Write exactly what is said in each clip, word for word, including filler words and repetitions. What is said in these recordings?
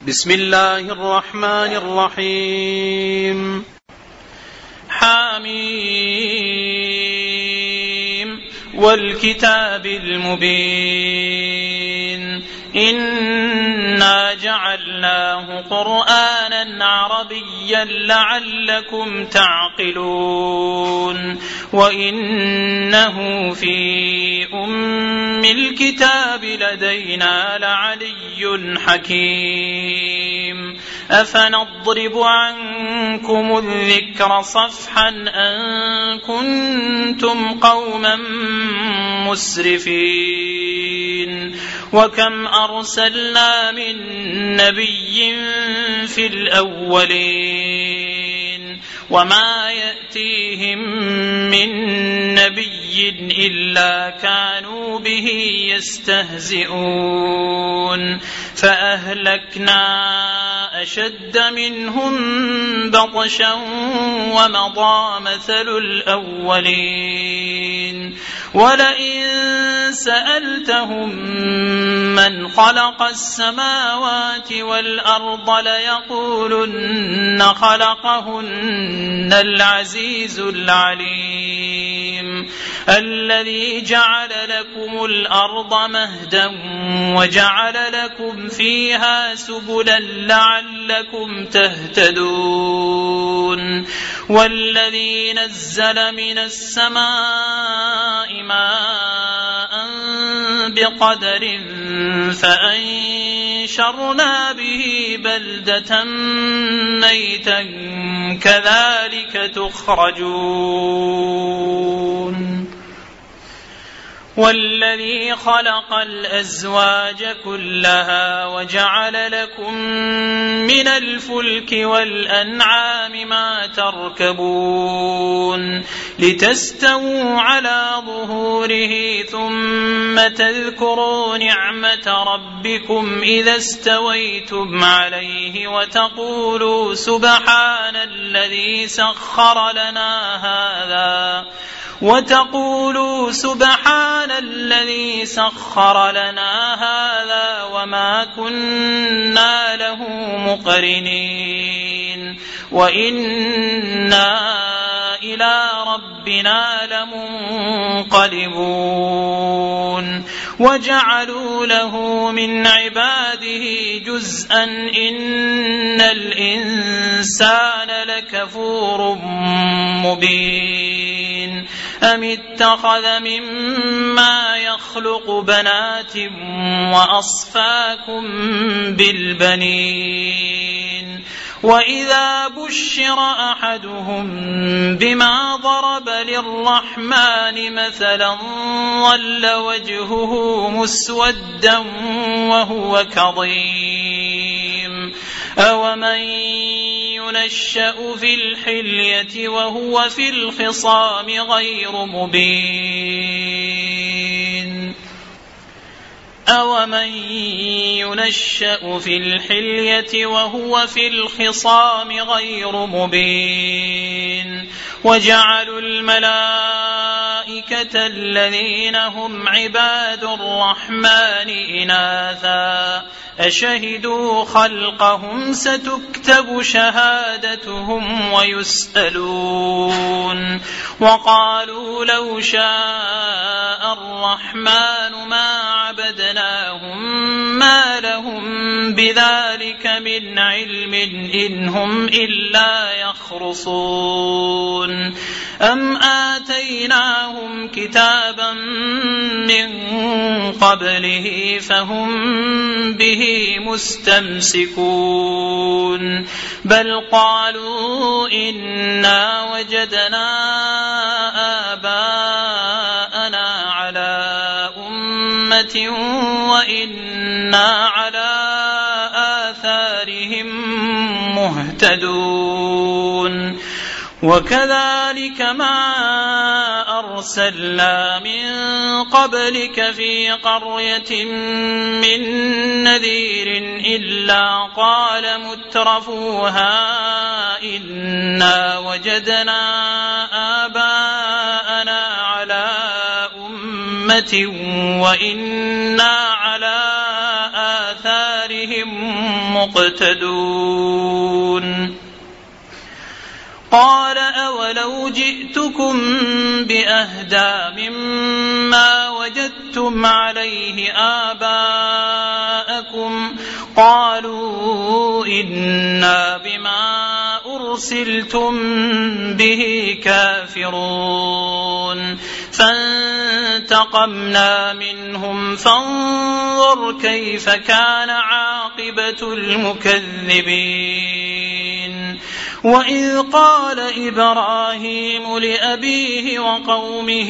بسم الله الرحمن الرحيم. حميم والكتاب المبين إنا جعلناه قرآنا عربيا لعلكم تعقلون وإنه في أم الكتاب لدينا لعلي حكيم أفنضرب عنكم الذكر صفحا أن كنتم قوما مسرفين وكم أرسلنا من نبي في الأولين وما يأتيهم من نبي إلا كانوا به يستهزئون فأهلكنا أشد منهم بطشا ومضى مثل الأولين ولئن سألتهم من خلق السماوات والأرض ليقولن خلقهن العزيز العليم الذي جعل لكم الأرض مهدا وجعل لكم فيها سبلا لعلكم تهتدون والذي نزل من السماء ماء بقدر فأنشرنا به بلدة ميتا كذلك تخرجون والذي خلق الأزواج كلها وجعل لكم من الفلك والأنعام ما تركبون لتستووا على ظهوره ثم تذكروا نعمة ربكم إذا استويتم عليه وتقولوا سبحان الذي سخر لنا هذا وتقولوا سبحان الذي سخر لنا هذا وما كنا له مقرنين وإنا إلى ربنا لمنقلبون وجعلوا له من عباده جزءا إن الإنسان لكفور مبين أم اتخذ مما يخلق بنات وأصفاكم بالبنين وإذا بشر أحدهم بما ضرب للرحمن مثلا ظل وجهه مسودا وهو كظيم أومن ينشأ في الحلية وهو في الخصام غير مبين أومن ينشأ في الحلية وهو في الخصام غير مبين وجعلوا الملائكة الذين هم عباد الرحمن إناثا أشهدوا خلقهم ستكتب شهادتهم ويسألون وقالوا لو شاء الرحمن ما عبدناهم ما لهم بذلك من علم إن هم إلا يخرصون أم آتيناهم كتابا من قبله فهم به مستمسكون بل قالوا إنا وجدنا آباءنا على أمة وإنا على آثارهم مهتدون وكذلك ما أرسلنا من قبلك في قرية من نذير إلا قال مترفوها إنا وجدنا آباءنا على أمة وإنا على آثارهم مقتدون قال أولو جئتكم بأهدى مما وجدتم عليه آباءكم قالوا إنا بما أرسلتم به كافرون فانتقمنا منهم فانظر كيف كان عاقبة المكذبين وإذ قال إبراهيم لأبيه وقومه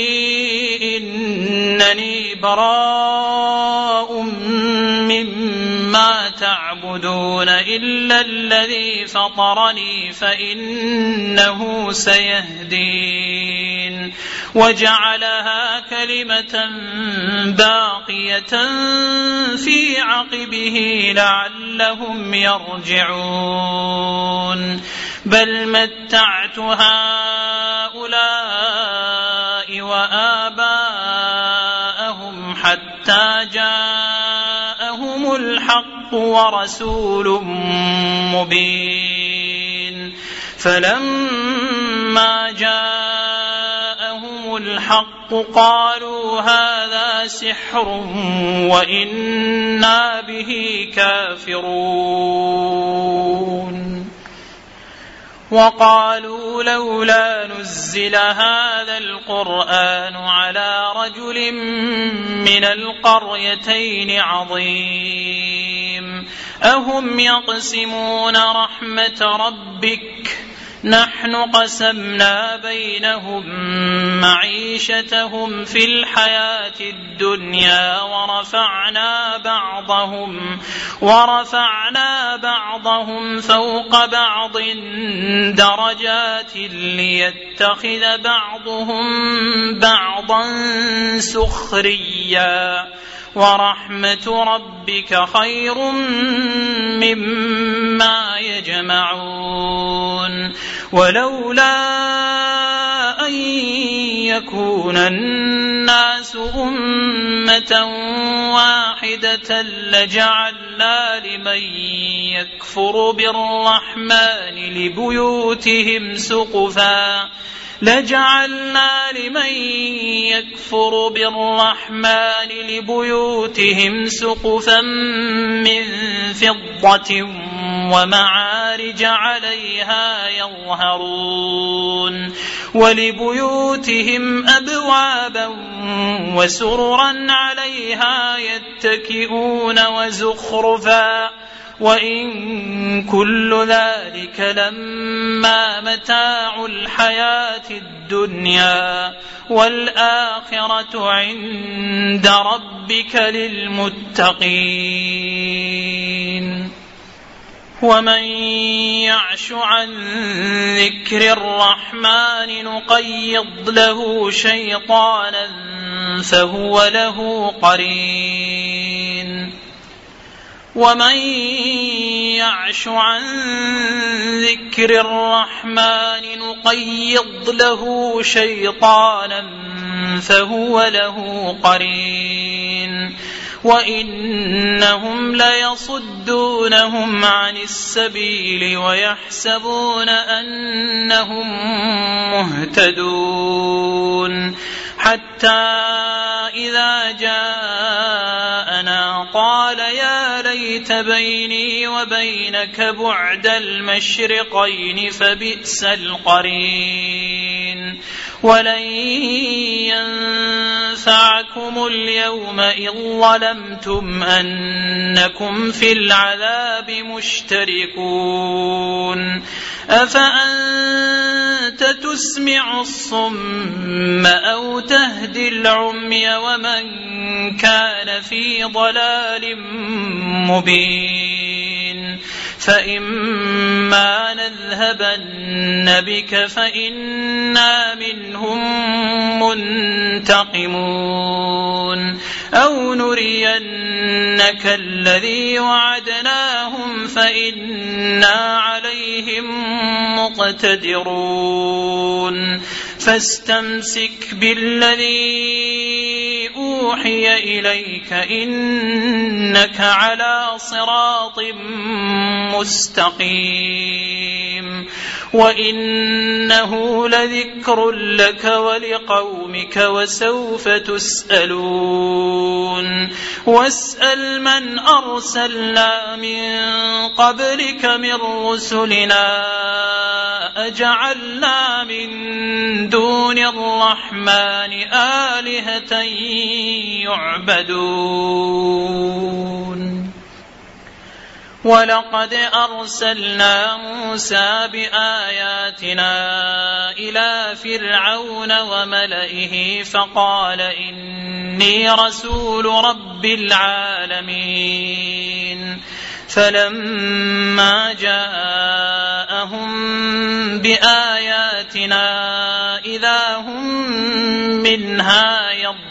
إنني براء مما تعبدون إلا الذي فطرني فإنه سيهدين وجعلها كلمة باقية في عقبه لعلهم يرجعون بل متعت هؤلاء وآباءهم حتى جاءهم الحق ورسول مبين فلما جاءهم الحق قالوا هذا سحر وإنا به كافرون وقالوا لولا نزل هذا القرآن على رجل من القريتين عظيم أهم يقسمون رحمة ربك نحن قسمنا بينهم معيشتهم في الحياة الدنيا ورفعنا بعضهم ورفعنا بعضهم فوق بعض درجات ليتخذ بعضهم بعضا سخريا ورحمة ربك خير مما يجمعون ولولا أن يكون الناس أمة واحدة لجعلنا لمن يكفر بالرحمن لبيوتهم سقفا لجعلنا لمن يكفر بالرحمن لبيوتهم سقفا من فضة ومعارج عليها يظهرون ولبيوتهم أبوابا وسررا عليها يتكئون وزخرفا وإن كل ذلك لما متاع الحياة الدنيا والآخرة عند ربك للمتقين ومن يعش عن ذكر الرحمن نقيض له شيطانا فهو له قرين ومن يعش عن ذكر الرحمن نقيض له شيطانا فهو له قرين وإنهم ليصدونهم عن السبيل ويحسبون أنهم مهتدون حتى إذا جاءنا قال يا ليت بيني وبينك بعد المشرقين فبئس القرين ولن ينفعكم اليوم إذ ظلمتم أنكم في العذاب مشتركون أفأنت تسمع الصم أو تهدي العمي ومن كان في ضلال مبين فإما نذهبن بك فإنا منهم منتقمون أو نرينك الذي وعدناهم فإنا عليهم مقتدرون فاستمسك بالذي يوحي إليك إنك على صراط مستقيم وإنه لذكر لك ولقومك وسوف تسألون واسأل من أرسلنا من قبلك من رسلنا أجعلنا من دون الرحمن آلهة يعبدون ولقد أرسلنا موسى بآياتنا إلى فرعون وملئه فقال إني رسول رب العالمين فلما جاءهم بآياتنا إذا هم منها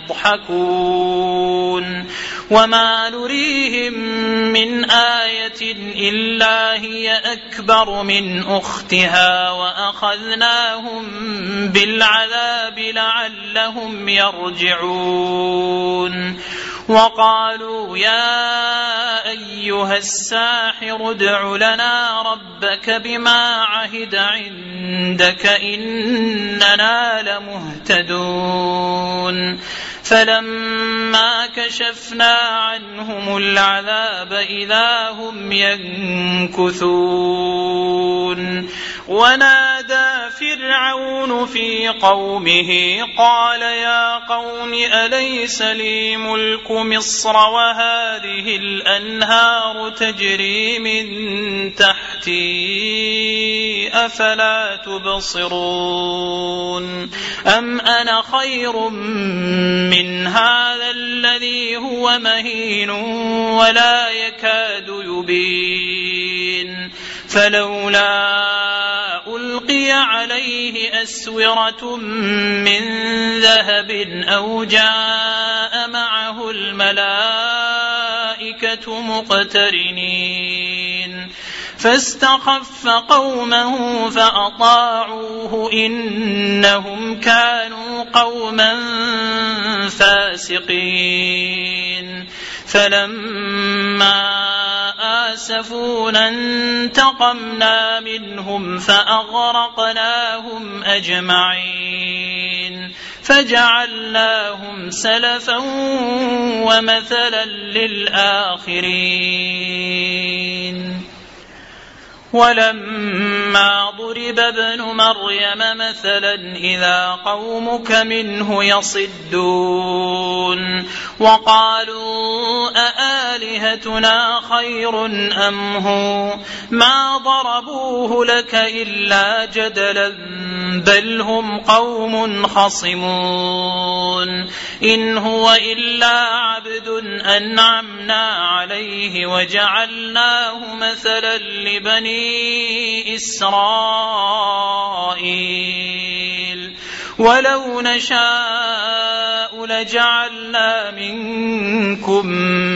يضحكون وما نريهم من آية إلا هي أكبر من أختها وأخذناهم بالعذاب لعلهم يرجعون وقالوا يا أيها الساحر ادع لنا ربك بما عهد عندك إننا لمهتدون فلما كشفنا عنهم العذاب إذا هم ينكثون ونادى فرعون في قومه قال يا قوم أليس لي ملك مصر وهذه الأنهار تجري من تحتي أفلا تبصرون أم أنا خير من هذا الذي هو مهين ولا يكاد يبين فلولا ألقي عليه أسورة من ذهب أو جاء معه الملائكة مقترنين فاستخف قومه فأطاعوه إنهم كانوا قوما فاسقين فلما آسفونا انتقمنا منهم فأغرقناهم أجمعين فجعلناهم سلفا ومثلا للآخرين ولما ضرب ابن مريم مثلا إذا قومك منه يصدون وقالوا أآلهتنا خير أم هو ما ضربوه لك إلا جدلا بل هم قوم خصمون إن هو إلا عبد أنعمنا عليه وجعلناه مثلا لبني إسرائيل ولو نشاء لجعلنا منكم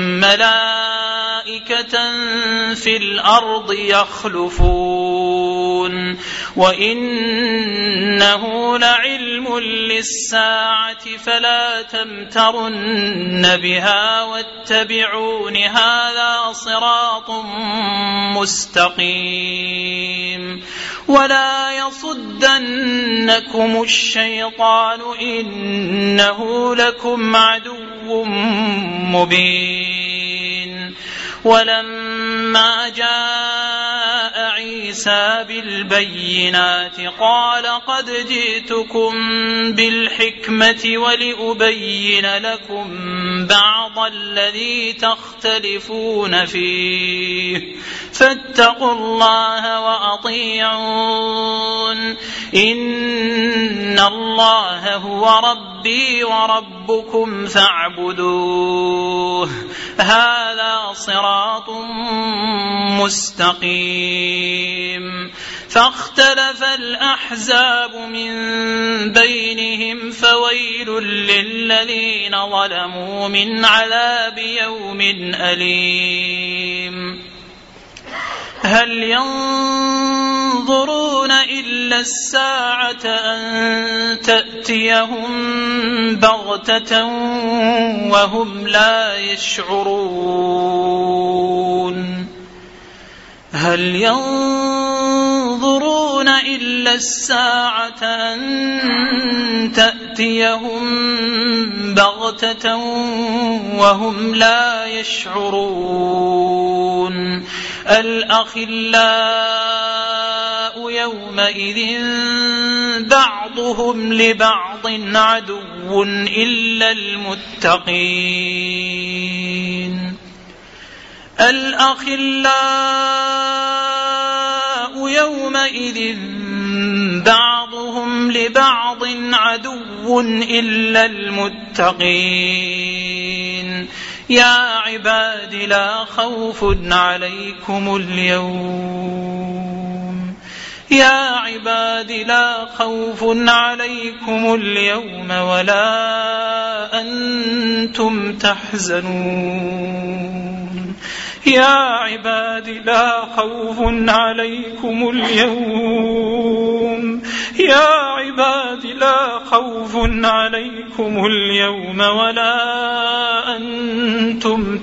ملائكة في الأرض يخلفون وإنه لعلم للساعة فلا تمترن بها واتبعون هذا صراط مستقيم ولا يصدنكم الشيطان إنه لكم عدو مبين ولما جاء عيسى بالبينات قال قد جئتكم بالحكمة ولأبين لكم بعض الذي تختلفون فيه فاتقوا الله وأطيعون إن الله هو ربي وربكم فاعبدوه هذا صراط مستقيم فاختلف الأحزاب من بينهم فويل للذين ظلموا من عذاب يوم أليم هل ينظرون ينظرون إلا الساعة أن تأتيهم بغتة وهم لا يشعرون هل ينظرون إلا الساعة أن تأتيهم بغتة وهم لا يشعرون الأخلاء يومئذ بعضهم لبعض عدو إلا المتقين الأخلاء يومئذ بعضهم لبعض عدو إلا المتقين يا عباد لا خوف عليكم اليوم يا عباد لا خوف عليكم اليوم ولا أنتم تحزنون يا عباد لا خوف عليكم اليوم يا عباد لا خوف عليكم اليوم ولا أنتم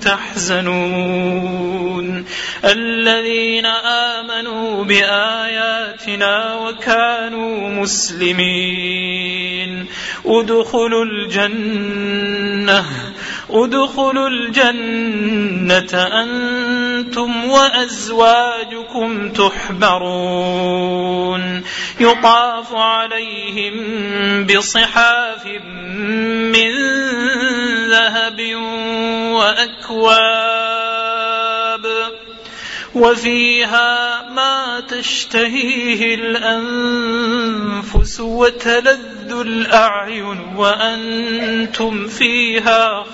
تحزنون الذين آمنوا بآياتنا وكانوا مسلمين ادخلوا الجنة ادخلوا الجنة أنتم وأزواجكم تحبرون يطاف عليهم بصحاف من ذهب وأكواب وفيها ما تشتهيه الأنفس وتلذ الأعين وأنتم فيها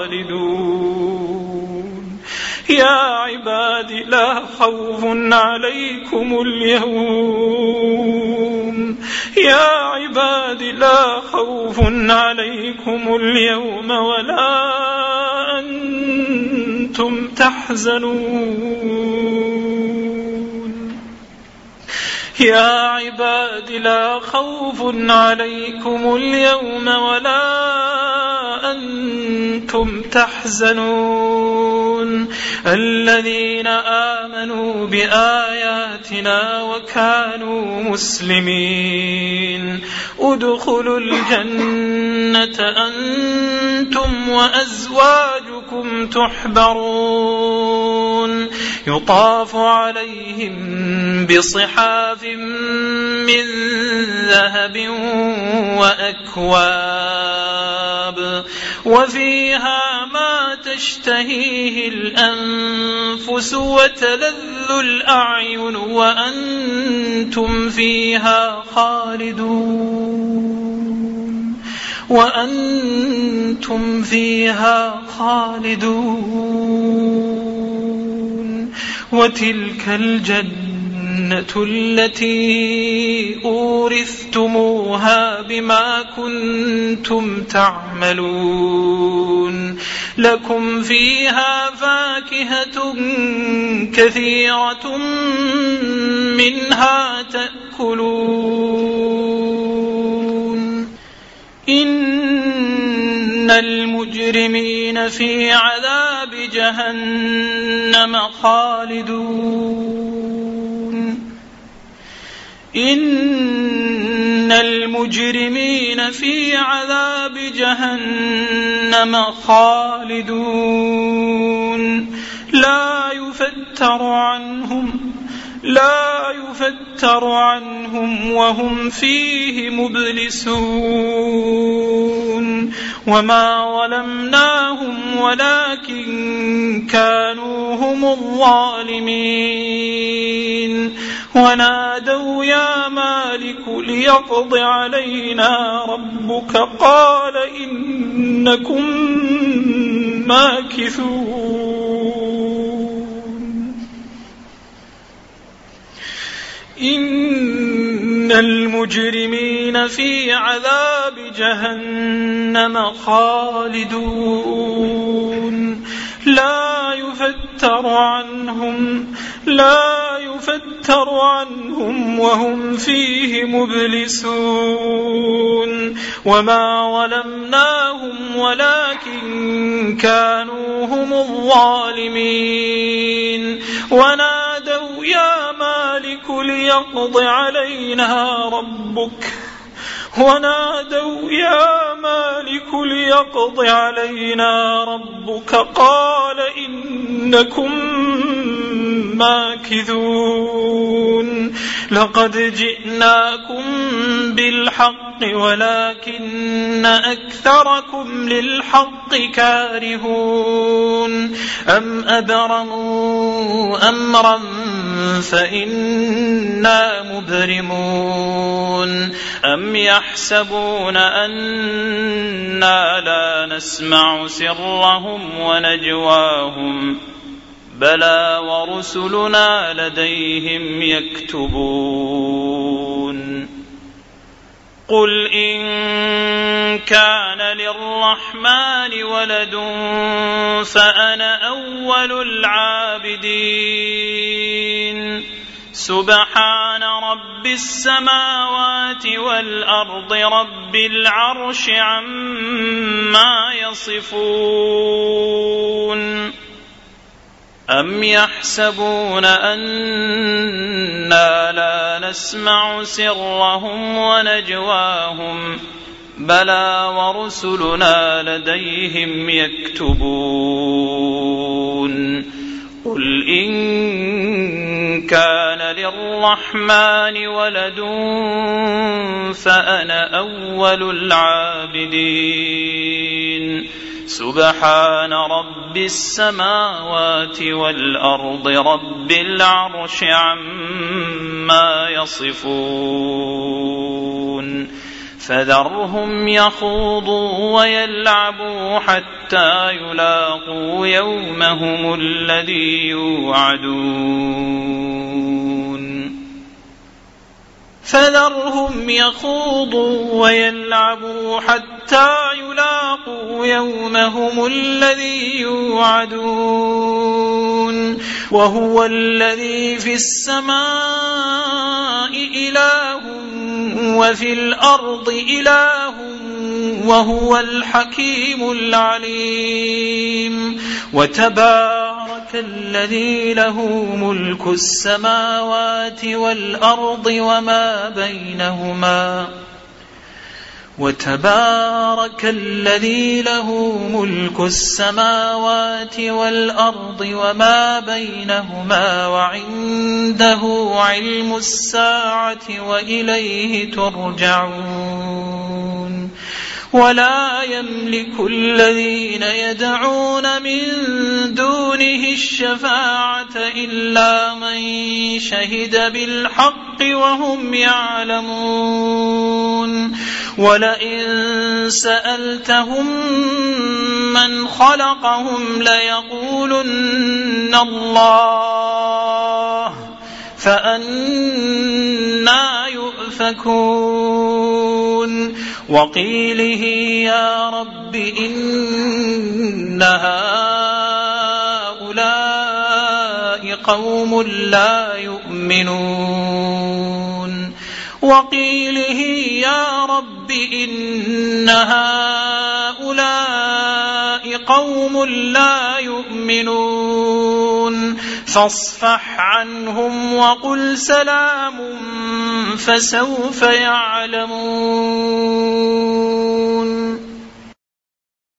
خالدون يا عباد لا خوف عليكم اليوم يا عباد لا خوف عليكم اليوم ولا أنتم تحزنون يا عباد لا خوف عليكم اليوم ولا أنتم تحزنون الذين آمنوا بآياتنا وكانوا مسلمين ادخلوا الجنة أنتم وأزواجكم تحبرون يطاف عليهم بصحاف من ذهب وأكواب وفيها ما تشتهيه الأنفس وتلذ الأعين وأنتم فيها خالدون وأنتم فيها خالدون وتلك الجنة التي أورثتموها بما كنتم تعملون لكم فيها فاكهة كثيرة منها تأكلون إن المجرمين في عذاب جهنم خالدون إن المجرمين في عذاب جهنم خالدون لا يفتر عنهم لا يفتر عنهم وهم فيه مبلسون وما ظلمناهم ولكن كانوا هم الظالمين ونادوا يا مالك ليقض علينا ربك قال إنكم ماكثون إن المجرمين في عذاب جهنم خالدون لا يفتر عنهم لا يفتر عنهم وهم فيه مبلسون وما ظلمناهم ولكن كانوا هم الظالمين ونادوا يا مالك ليقض علينا ربك ونادوا يا مالك ليقض علينا ربك قال إنكم ماكثون لقد جئناكم بالحق ولكن أكثركم للحق كارهون أم أبرموا أمرا فإنا مبرمون أم يحسبون أنا لا نسمع سرهم ونجواهم بلى ورسلنا لديهم يكتبون قل إن كان للرحمن ولد فأنا أول العابدين سبحان رب السماوات والأرض رب العرش عما يصفون أم يحسبون أنا لا نسمع سرهم ونجواهم بلى ورسلنا لديهم يكتبون قل إن كان للرحمن ولد فأنا أول العابدين سبحان رب السماوات والأرض رب العرش عما يصفون فذرهم يخوضوا ويلعبوا حتى يلاقوا يومهم الذي يوعدون فذرهم يخوضوا ويلعبوا حتى يلاقوا يومهم الذي يوعدون وهو الذي في السماء إله وفي الأرض إله وهو الحكيم العليم وتبارك الذي له ملك السماوات والأرض وما بينهما وتبارك الذي له ملك السماوات والأرض وما بينهما وعنده علم الساعة وإليه ترجعون ولا يملك الذين يدعون من دونه الشفاعة إلا من شهد بالحق وهم يعلمون ولئن سألتهم من خلقهم ليقولن الله فأنى يؤفكون وقيله يا رب إن هؤلاء قوم لا يؤمنون وقيله يا رب إن هؤلاء قوم لا يؤمنون فاصفح عنهم وقل سلام فسوف يعلمون